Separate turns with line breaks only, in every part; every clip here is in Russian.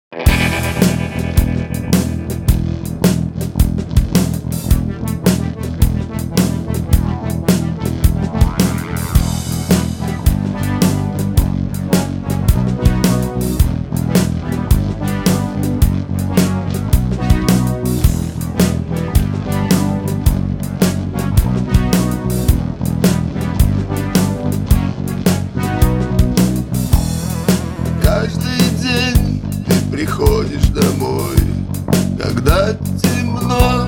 Каждый день ты приходишь домой, когда темно.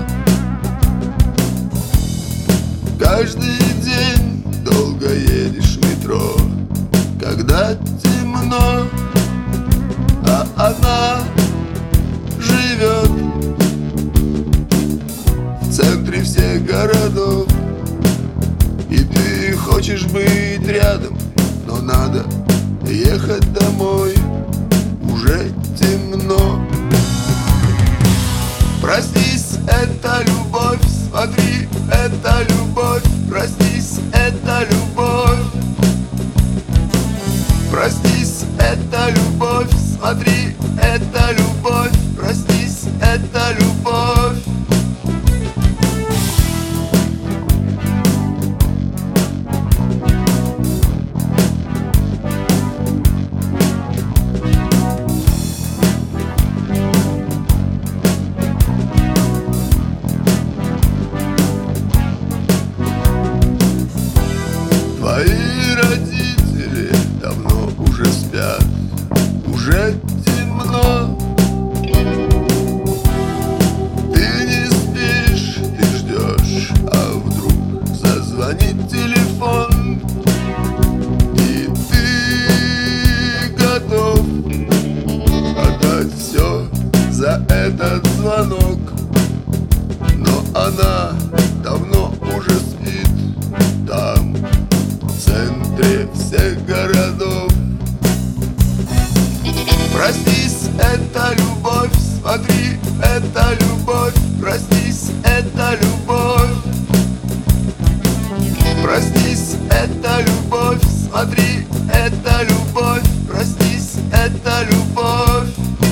Каждый день долго едешь в метро, когда темно. А она живет в центре всех городов, и ты хочешь быть рядом, но надо ехать домой, уже темно. Проснись, это любовь, смотри, это любовь. Проснись, это любовь. Проснись, это любовь, смотри, это любовь. Проснись, это любовь. Твои родители давно уже спят, уже темно. Ты не спишь, ты ждешь, а вдруг зазвонит телефон, и ты готов отдать все за этот звонок. Но она давно уже спит там, в центре всех городов. Проснись, это любовь, смотри, это любовь. Проснись, это любовь. Проснись, это любовь, смотри, это любовь. Проснись, это любовь.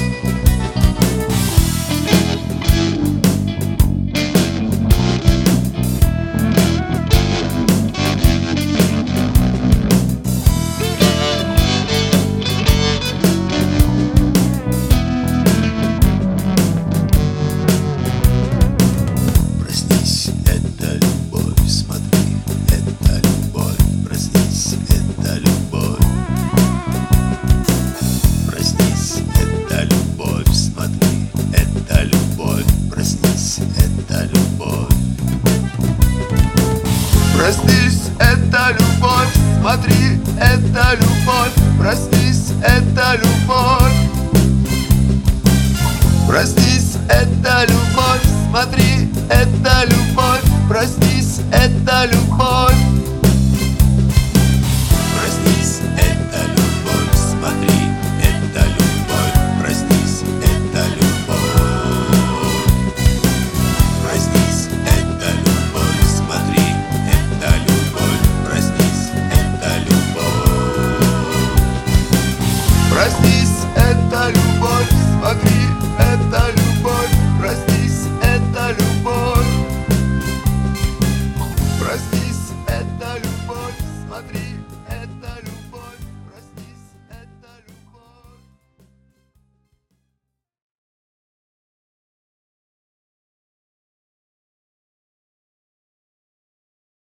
Проснись, это любовь, смотри, это любовь. Проснись, это любовь. Проснись, это любовь, смотри, это любовь. Проснись, это любовь. Проснись, это любовь, смотри, это любовь. Проснись, это любовь. Проснись, это любовь, смотри, это любовь. Проснись, это любовь. Проснись, это любовь, смотри, это любовь.